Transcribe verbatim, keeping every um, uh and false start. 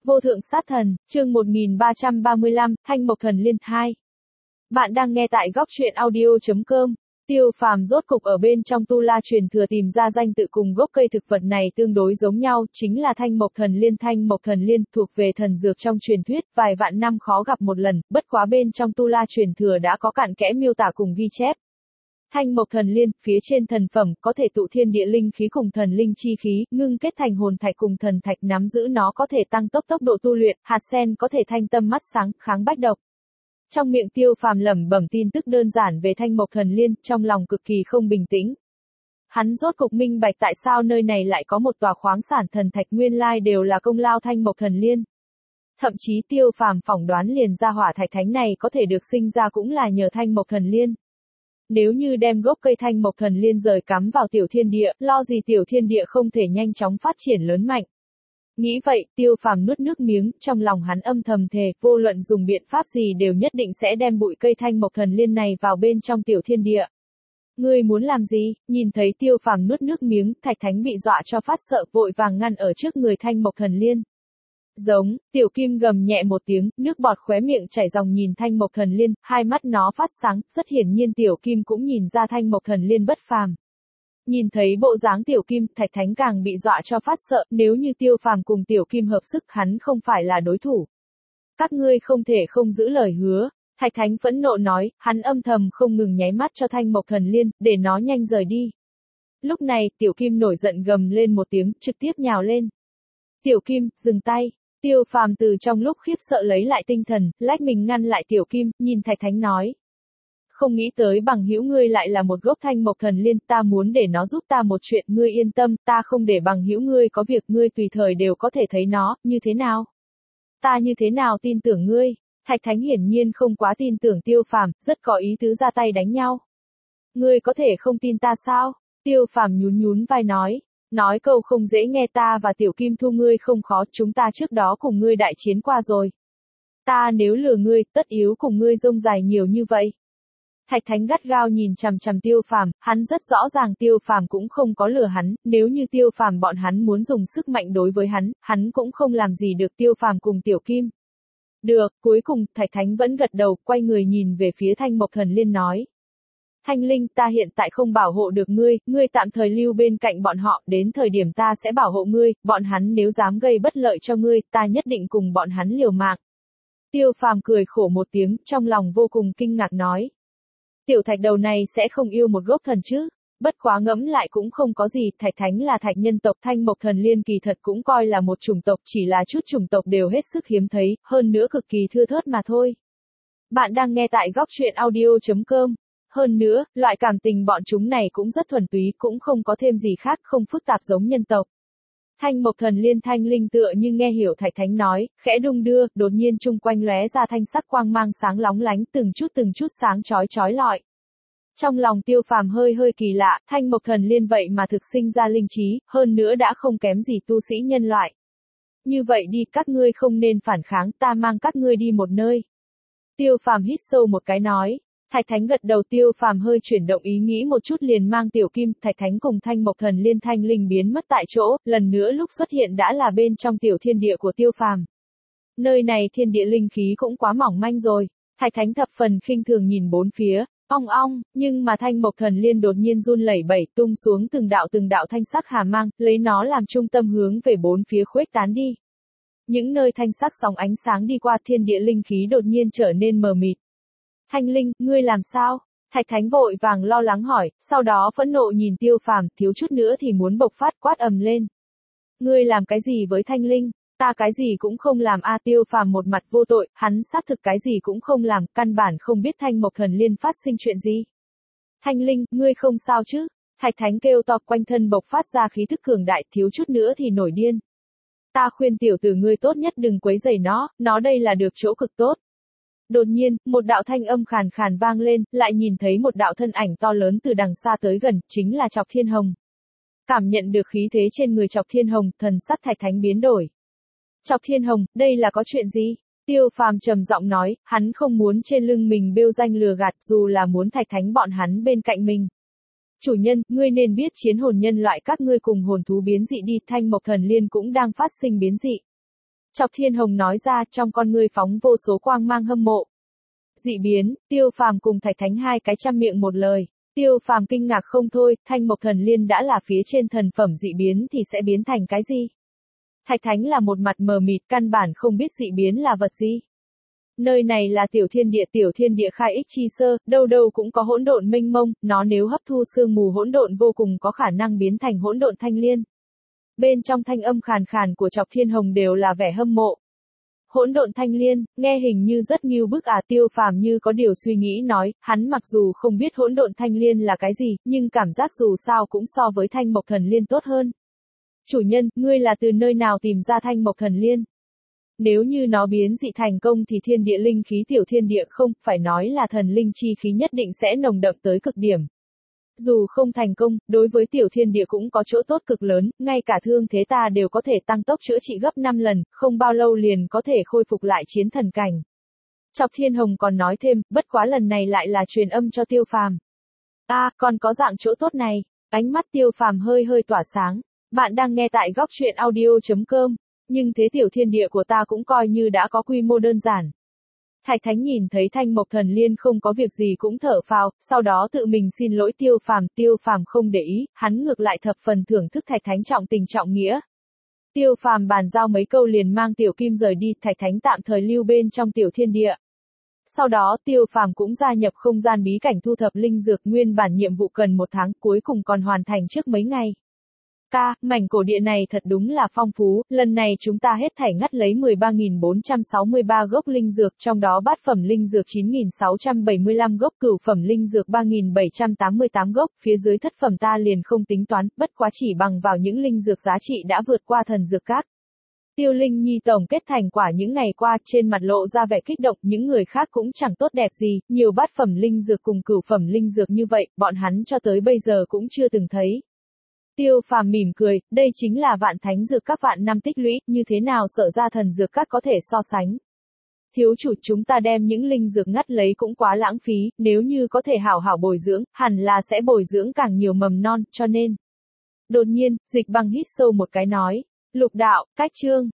Vô thượng sát thần, chương một nghìn ba trăm ba mươi lăm, Thanh Mộc Thần Liên hai. Bạn đang nghe tại góc truyện audio chấm com. Tiêu Phàm rốt cục ở bên trong Tu La truyền thừa tìm ra danh tự cùng gốc cây thực vật này tương đối giống nhau, chính là Thanh Mộc Thần Liên. Thanh Mộc Thần Liên thuộc về thần dược trong truyền thuyết, vài vạn năm khó gặp một lần, bất quá bên trong Tu La truyền thừa đã có cặn kẽ miêu tả cùng ghi chép. Thanh Mộc Thần Liên, phía trên thần phẩm, có thể tụ thiên địa linh khí cùng thần linh chi khí, ngưng kết thành hồn thạch cùng thần thạch, nắm giữ nó có thể tăng tốc tốc độ tu luyện, hạt sen có thể thanh tâm mắt sáng, kháng bách độc. Trong miệng Tiêu Phàm lẩm bẩm tin tức đơn giản về Thanh Mộc Thần Liên, trong lòng cực kỳ không bình tĩnh. Hắn rốt cục minh bạch tại sao nơi này lại có một tòa khoáng sản thần thạch, nguyên lai đều là công lao Thanh Mộc Thần Liên. Thậm chí Tiêu Phàm phỏng đoán liền ra hỏa thạch thánh này có thể được sinh ra cũng là nhờ Thanh Mộc Thần Liên. Nếu như đem gốc cây Thanh Mộc Thần Liên rời cắm vào tiểu thiên địa, lo gì tiểu thiên địa không thể nhanh chóng phát triển lớn mạnh. Nghĩ vậy, Tiêu Phàm nuốt nước miếng, trong lòng hắn âm thầm thề, vô luận dùng biện pháp gì đều nhất định sẽ đem bụi cây Thanh Mộc Thần Liên này vào bên trong tiểu thiên địa. Ngươi muốn làm gì? Nhìn thấy Tiêu Phàm nuốt nước miếng, thạch thánh bị dọa cho phát sợ, vội vàng ngăn ở trước người Thanh Mộc Thần Liên. Giống, tiểu kim gầm nhẹ một tiếng, nước bọt khóe miệng chảy ròng nhìn Thanh Mộc Thần Liên, hai mắt nó phát sáng, rất hiển nhiên tiểu kim cũng nhìn ra Thanh Mộc Thần Liên bất phàm. Nhìn thấy bộ dáng tiểu kim, thạch thánh càng bị dọa cho phát sợ, nếu như Tiêu Phàm cùng tiểu kim hợp sức, hắn không phải là đối thủ. Các ngươi không thể không giữ lời hứa, thạch thánh phẫn nộ nói, hắn âm thầm không ngừng nháy mắt cho Thanh Mộc Thần Liên, để nó nhanh rời đi. Lúc này, tiểu kim nổi giận gầm lên một tiếng, trực tiếp nhào lên. Tiểu kim, dừng tay. Tiêu Phàm từ trong lúc khiếp sợ lấy lại tinh thần, lách mình ngăn lại tiểu kim, nhìn thạch thánh nói. Không nghĩ tới bằng hữu ngươi lại là một gốc Thanh Mộc Thần Liên, ta muốn để nó giúp ta một chuyện, ngươi yên tâm, ta không để bằng hữu ngươi có việc, ngươi tùy thời đều có thể thấy nó, như thế nào? Ta như thế nào tin tưởng ngươi? Thạch thánh hiển nhiên không quá tin tưởng Tiêu Phàm, rất có ý tứ ra tay đánh nhau. Ngươi có thể không tin ta sao? Tiêu Phàm nhún nhún vai nói. Nói câu không dễ nghe, ta và tiểu kim thu ngươi không khó, chúng ta trước đó cùng ngươi đại chiến qua rồi. Ta nếu lừa ngươi, tất yếu cùng ngươi rông dài nhiều như vậy. Thạch thánh gắt gao nhìn chằm chằm Tiêu Phàm, hắn rất rõ ràng Tiêu Phàm cũng không có lừa hắn, nếu như Tiêu Phàm bọn hắn muốn dùng sức mạnh đối với hắn, hắn cũng không làm gì được Tiêu Phàm cùng tiểu kim. Được, cuối cùng, thạch thánh vẫn gật đầu, quay người nhìn về phía Thanh Mộc Thần Liên nói. Thanh Linh, ta hiện tại không bảo hộ được ngươi, ngươi tạm thời lưu bên cạnh bọn họ, đến thời điểm ta sẽ bảo hộ ngươi, bọn hắn nếu dám gây bất lợi cho ngươi, ta nhất định cùng bọn hắn liều mạng. Tiêu Phàm cười khổ một tiếng, trong lòng vô cùng kinh ngạc nói. Tiểu thạch đầu này sẽ không yêu một gốc thần chứ? Bất quá ngẫm lại cũng không có gì, thạch thánh là thạch nhân tộc, Thanh Mộc Thần Liên kỳ thật cũng coi là một chủng tộc, chỉ là chút chủng tộc đều hết sức hiếm thấy, hơn nữa cực kỳ thưa thớt mà thôi. Bạn đang nghe tại góc truyện audio chấm com. Hơn nữa, loại cảm tình bọn chúng này cũng rất thuần túy, cũng không có thêm gì khác, không phức tạp giống nhân tộc. Thanh Mộc Thần Liên Thanh Linh tựa như nghe hiểu thạch thánh nói, khẽ đung đưa, đột nhiên chung quanh lóe ra thanh sắc quang mang sáng lóng lánh, từng chút từng chút sáng chói chói lọi. Trong lòng Tiêu Phàm hơi hơi kỳ lạ, Thanh Mộc Thần Liên vậy mà thực sinh ra linh trí, hơn nữa đã không kém gì tu sĩ nhân loại. Như vậy đi, các ngươi không nên phản kháng, ta mang các ngươi đi một nơi. Tiêu Phàm hít sâu một cái nói. Thạch thánh gật đầu, Tiêu Phàm hơi chuyển động ý nghĩ một chút liền mang tiểu kim, thạch thánh cùng Thanh Mộc Thần Liên Thanh Linh biến mất tại chỗ, lần nữa lúc xuất hiện đã là bên trong tiểu thiên địa của Tiêu Phàm. Nơi này thiên địa linh khí cũng quá mỏng manh rồi. Thạch thánh thập phần khinh thường nhìn bốn phía, ong ong, nhưng mà Thanh Mộc Thần Liên đột nhiên run lẩy bẩy, tung xuống từng đạo từng đạo thanh sắc hà mang, lấy nó làm trung tâm hướng về bốn phía khuếch tán đi. Những nơi thanh sắc sóng ánh sáng đi qua, thiên địa linh khí đột nhiên trở nên mờ mịt. Thanh Linh, ngươi làm sao? Thạch thánh vội vàng lo lắng hỏi, sau đó phẫn nộ nhìn Tiêu Phàm, thiếu chút nữa thì muốn bộc phát, quát ầm lên. Ngươi làm cái gì với Thanh Linh? Ta cái gì cũng không làm a. Tiêu Phàm một mặt vô tội, hắn xác thực cái gì cũng không làm, căn bản không biết Thanh Mộc Thần Liên phát sinh chuyện gì. Thanh Linh, ngươi không sao chứ? Thạch thánh kêu to, quanh thân bộc phát ra khí thức cường đại, thiếu chút nữa thì nổi điên. Ta khuyên tiểu tử ngươi tốt nhất đừng quấy rầy nó, nó đây là được chỗ cực tốt. Đột nhiên, một đạo thanh âm khàn khàn vang lên, lại nhìn thấy một đạo thân ảnh to lớn từ đằng xa tới gần, chính là Chọc Thiên Hồng. Cảm nhận được khí thế trên người Chọc Thiên Hồng, thần sắc thạch thánh biến đổi. Chọc Thiên Hồng, đây là có chuyện gì? Tiêu Phàm trầm giọng nói, hắn không muốn trên lưng mình bêu danh lừa gạt, dù là muốn thạch thánh bọn hắn bên cạnh mình. Chủ nhân, ngươi nên biết chiến hồn nhân loại các ngươi cùng hồn thú biến dị đi, Thanh Mộc Thần Liên cũng đang phát sinh biến dị. Chọc Thiên Hồng nói ra, trong con ngươi phóng vô số quang mang hâm mộ. Dị biến, Tiêu Phàm cùng Thạch Thánh hai cái trăm miệng một lời. Tiêu Phàm kinh ngạc không thôi, Thanh Mộc Thần Liên đã là phía trên thần phẩm dị biến thì sẽ biến thành cái gì? Thạch Thánh là một mặt mờ mịt, căn bản không biết dị biến là vật gì. Nơi này là tiểu thiên địa, tiểu thiên địa khai ích chi sơ, đâu đâu cũng có hỗn độn mênh mông, nó nếu hấp thu sương mù hỗn độn vô cùng có khả năng biến thành hỗn độn thanh liên. Bên trong thanh âm khàn khàn của Chọc Thiên Hồng đều là vẻ hâm mộ. Hỗn độn thanh liên, nghe hình như rất nghiêu bức à. Tiêu Phàm như có điều suy nghĩ nói, hắn mặc dù không biết hỗn độn thanh liên là cái gì, nhưng cảm giác dù sao cũng so với Thanh Mộc Thần Liên tốt hơn. Chủ nhân, ngươi là từ nơi nào tìm ra Thanh Mộc Thần Liên? Nếu như nó biến dị thành công thì thiên địa linh khí tiểu thiên địa không, phải nói là thần linh chi khí nhất định sẽ nồng đậm tới cực điểm. Dù không thành công, đối với tiểu thiên địa cũng có chỗ tốt cực lớn, ngay cả thương thế ta đều có thể tăng tốc chữa trị gấp năm lần, không bao lâu liền có thể khôi phục lại chiến thần cảnh. Chọc Thiên Hồng còn nói thêm, bất quá lần này lại là truyền âm cho Tiêu Phàm. À, còn có dạng chỗ tốt này. Ánh mắt Tiêu Phàm hơi hơi tỏa sáng. Bạn đang nghe tại góc truyện audio chấm com. Nhưng thế tiểu thiên địa của ta cũng coi như đã có quy mô đơn giản. Thạch Thánh nhìn thấy Thanh Mộc Thần Liên không có việc gì cũng thở phào, sau đó tự mình xin lỗi Tiêu Phàm. Tiêu Phàm không để ý, hắn ngược lại thập phần thưởng thức Thạch Thánh trọng tình trọng nghĩa. Tiêu Phàm bàn giao mấy câu liền mang Tiểu Kim rời đi, Thạch Thánh tạm thời lưu bên trong tiểu thiên địa. Sau đó Tiêu Phàm cũng gia nhập không gian bí cảnh thu thập linh dược, nguyên bản nhiệm vụ cần một tháng, cuối cùng còn hoàn thành trước mấy ngày. Ca, mảnh cổ địa này thật đúng là phong phú, lần này chúng ta hết thảy ngắt lấy mười ba nghìn bốn trăm sáu mươi ba gốc linh dược, trong đó bát phẩm linh dược chín nghìn sáu trăm bảy mươi lăm gốc, cửu phẩm linh dược ba nghìn bảy trăm tám mươi tám gốc, phía dưới thất phẩm ta liền không tính toán, bất quá chỉ bằng vào những linh dược giá trị đã vượt qua thần dược các. Tiêu Linh Nhi tổng kết thành quả những ngày qua, trên mặt lộ ra vẻ kích động, những người khác cũng chẳng tốt đẹp gì, nhiều bát phẩm linh dược cùng cửu phẩm linh dược như vậy, bọn hắn cho tới bây giờ cũng chưa từng thấy. Tiêu Phàm mỉm cười, đây chính là vạn thánh dược các vạn năm tích lũy, như thế nào sợ ra thần dược các có thể so sánh. Thiếu chủ, chúng ta đem những linh dược ngắt lấy cũng quá lãng phí, nếu như có thể hảo hảo bồi dưỡng, hẳn là sẽ bồi dưỡng càng nhiều mầm non, cho nên. Đột nhiên, Dịch Băng hít sâu một cái nói, Lục đạo, cách chương.